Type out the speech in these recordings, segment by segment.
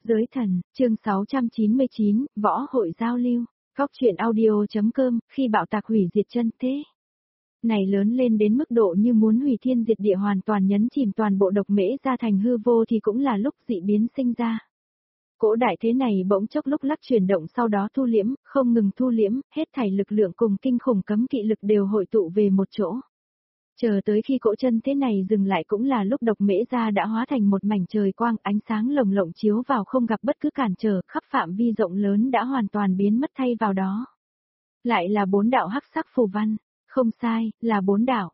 Giới thần, chương 699, võ hội giao lưu, góc truyện audio.com, khi bạo tạc hủy diệt chân thế. Này lớn lên đến mức độ như muốn hủy thiên diệt địa hoàn toàn nhấn chìm toàn bộ độc mễ ra thành hư vô thì cũng là lúc dị biến sinh ra. Cỗ đại thế này bỗng chốc lúc lắc chuyển động sau đó thu liễm, không ngừng thu liễm, hết thảy lực lượng cùng kinh khủng cấm kỵ lực đều hội tụ về một chỗ. Chờ tới khi cỗ chân thế này dừng lại cũng là lúc độc mễ ra đã hóa thành một mảnh trời quang, ánh sáng lồng lộng chiếu vào không gặp bất cứ cản trở, khắp phạm vi rộng lớn đã hoàn toàn biến mất thay vào đó. Lại là 4 đạo hắc sắc phù văn, không sai, là 4 đạo.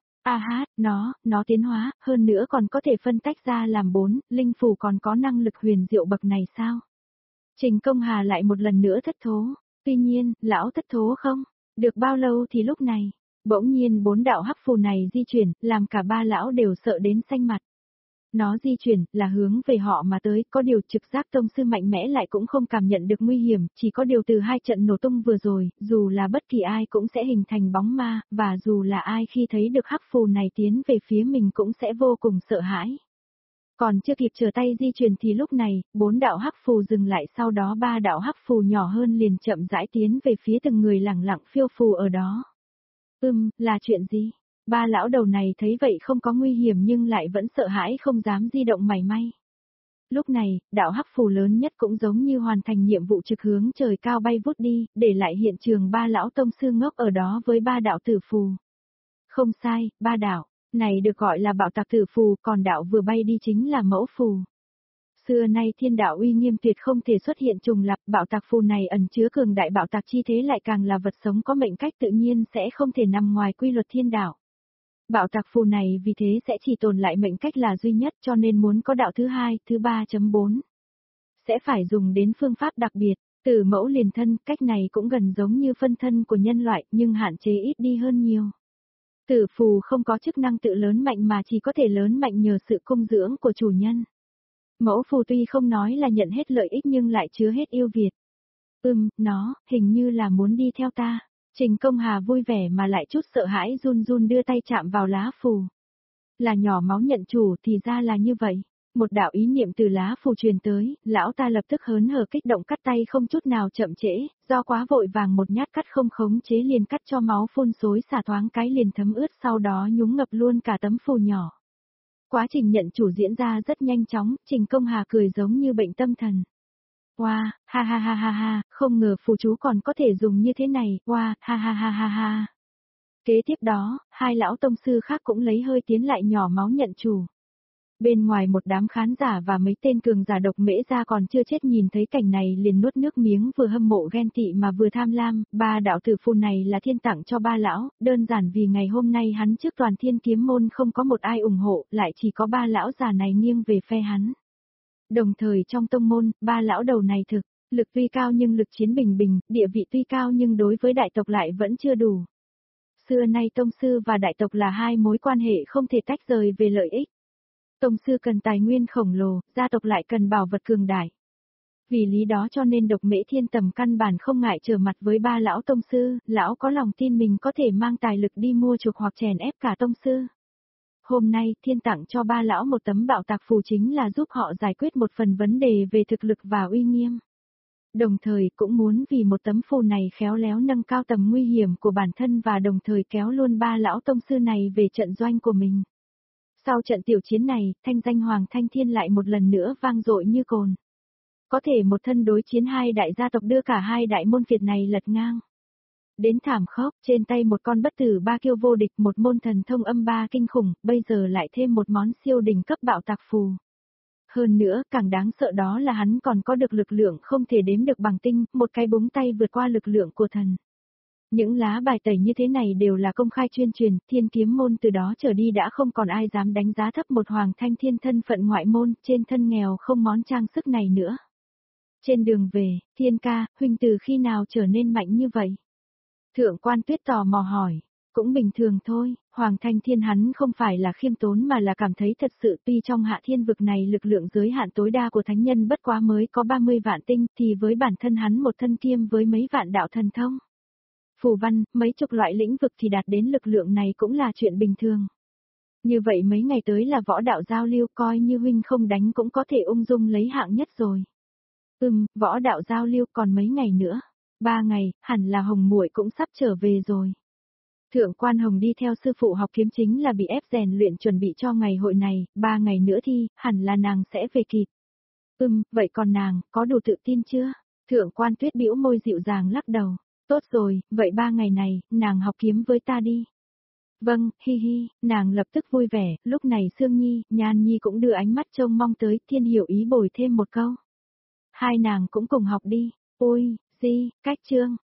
Nó tiến hóa, hơn nữa còn có thể phân tách ra làm 4, linh phù còn có năng lực huyền diệu bậc này sao? Trình Công Hà lại một lần nữa thất thố, tuy nhiên, lão thất thố không? Được bao lâu thì lúc này? Bỗng nhiên 4 đạo hắc phù này di chuyển, làm cả ba lão đều sợ đến xanh mặt. Nó di chuyển, là hướng về họ mà tới, có điều trực giác tông sư mạnh mẽ lại cũng không cảm nhận được nguy hiểm, chỉ có điều từ 2 trận nổ tung vừa rồi, dù là bất kỳ ai cũng sẽ hình thành bóng ma, và dù là ai khi thấy được hắc phù này tiến về phía mình cũng sẽ vô cùng sợ hãi. Còn chưa kịp trở tay di chuyển thì lúc này, 4 đạo hắc phù dừng lại, sau đó 3 đạo hắc phù nhỏ hơn liền chậm rãi tiến về phía từng người lẳng lặng phiêu phù ở đó. Là chuyện gì? Ba lão đầu này thấy vậy không có nguy hiểm nhưng lại vẫn sợ hãi không dám di động mảy may. Lúc này, đạo hắc phù lớn nhất cũng giống như hoàn thành nhiệm vụ trực hướng trời cao bay vút đi, để lại hiện trường ba lão tông sư ngốc ở đó với 3 đạo tử phù. Không sai, 3 đạo, này được gọi là bạo tạc tử phù, còn đạo vừa bay đi chính là mẫu phù. Xưa nay thiên đạo uy nghiêm tuyệt không thể xuất hiện trùng lặp, bạo tạc phù này ẩn chứa cường đại bạo tạc chi thế lại càng là vật sống có mệnh cách tự nhiên sẽ không thể nằm ngoài quy luật thiên đạo. Bạo tạc phù này vì thế sẽ chỉ tồn lại mệnh cách là duy nhất cho nên muốn có đạo thứ 2, thứ 3.4. Sẽ phải dùng đến phương pháp đặc biệt, từ mẫu liền thân, cách này cũng gần giống như phân thân của nhân loại nhưng hạn chế ít đi hơn nhiều. Tử phù không có chức năng tự lớn mạnh mà chỉ có thể lớn mạnh nhờ sự cung dưỡng của chủ nhân. Mẫu phù tuy không nói là nhận hết lợi ích nhưng lại chứa hết yêu Việt. Nó, hình như là muốn đi theo ta. Trình Công Hà vui vẻ mà lại chút sợ hãi run run đưa tay chạm vào lá phù. Là nhỏ máu nhận chủ thì ra là như vậy. Một đạo ý niệm từ lá phù truyền tới, lão ta lập tức hớn hở kích động cắt tay không chút nào chậm trễ, do quá vội vàng một nhát cắt không khống chế liền cắt cho máu phun xối xả thoáng cái liền thấm ướt sau đó nhúng ngập luôn cả tấm phù nhỏ. Quá trình nhận chủ diễn ra rất nhanh chóng, Trình Công Hà cười giống như bệnh tâm thần. Wow, ha, không ngờ phù chú còn có thể dùng như thế này, wow, ha. Kế tiếp đó, 2 lão tông sư khác cũng lấy hơi tiến lại nhỏ máu nhận chủ. Bên ngoài một đám khán giả và mấy tên cường giả độc mễ ra còn chưa chết nhìn thấy cảnh này liền nuốt nước miếng vừa hâm mộ ghen tị mà vừa tham lam, 3 đạo tử phù này là thiên tặng cho ba lão, đơn giản vì ngày hôm nay hắn trước toàn thiên kiếm môn không có một ai ủng hộ, lại chỉ có 3 lão già này nghiêng về phe hắn. Đồng thời trong tông môn, 3 lão đầu này thực, lực tuy cao nhưng lực chiến bình bình, địa vị tuy cao nhưng đối với đại tộc lại vẫn chưa đủ. Xưa nay tông sư và đại tộc là 2 mối quan hệ không thể tách rời về lợi ích. Tông sư cần tài nguyên khổng lồ, gia tộc lại cần bảo vật cường đại. Vì lý đó cho nên độc mễ thiên tầm căn bản không ngại trở mặt với 3 lão tông sư, lão có lòng tin mình có thể mang tài lực đi mua chuộc hoặc chèn ép cả tông sư. Hôm nay, thiên tặng cho 3 lão một tấm bạo tạc phù chính là giúp họ giải quyết một phần vấn đề về thực lực và uy nghiêm. Đồng thời cũng muốn vì một tấm phù này khéo léo nâng cao tầm nguy hiểm của bản thân và đồng thời kéo luôn 3 lão tông sư này về trận doanh của mình. Sau trận tiểu chiến này, thanh danh Hoàng Thanh Thiên lại một lần nữa vang dội như cồn. Có thể một thân đối chiến 2 đại gia tộc đưa cả 2 đại môn Việt này lật ngang. Đến thảm khốc, trên tay một con bất tử 3 kiêu vô địch, một môn thần thông âm 3 kinh khủng, bây giờ lại thêm một món siêu đỉnh cấp bạo tạc phù. Hơn nữa, càng đáng sợ đó là hắn còn có được lực lượng không thể đếm được bằng tinh, một cái búng tay vượt qua lực lượng của thần. Những lá bài tẩy như thế này đều là công khai chuyên truyền, thiên kiếm môn từ đó trở đi đã không còn ai dám đánh giá thấp một Hoàng Thanh Thiên thân phận ngoại môn, trên thân nghèo không món trang sức này nữa. Trên đường về, Thiên ca, huynh từ khi nào trở nên mạnh như vậy? Thượng quan Tuyết tò mò hỏi, cũng bình thường thôi, Hoàng Thanh Thiên hắn không phải là khiêm tốn mà là cảm thấy thật sự tuy trong hạ thiên vực này lực lượng giới hạn tối đa của thánh nhân bất quá mới có 30 vạn tinh thì với bản thân hắn một thân kiêm với mấy vạn đạo thần thông. Phù văn, mấy chục loại lĩnh vực thì đạt đến lực lượng này cũng là chuyện bình thường. Như vậy mấy ngày tới là võ đạo giao lưu coi như huynh không đánh cũng có thể ung dung lấy hạng nhất rồi. Võ đạo giao lưu còn mấy ngày nữa. 3 ngày, hẳn là Hồng muội cũng sắp trở về rồi. Thượng quan Hồng đi theo sư phụ học kiếm chính là bị ép rèn luyện chuẩn bị cho ngày hội này, 3 ngày nữa thì, hẳn là nàng sẽ về kịp. Vậy còn nàng, có đủ tự tin chưa? Thượng quan Tuyết bĩu môi dịu dàng lắc đầu. Tốt rồi, vậy 3 ngày này, nàng học kiếm với ta đi. Vâng, hi hi, nàng lập tức vui vẻ, lúc này Sương Nhi, Nhan Nhi cũng đưa ánh mắt trông mong tới, Thiên Hiểu ý bồi thêm một câu. Hai nàng cũng cùng học đi. Ôi, cách chương.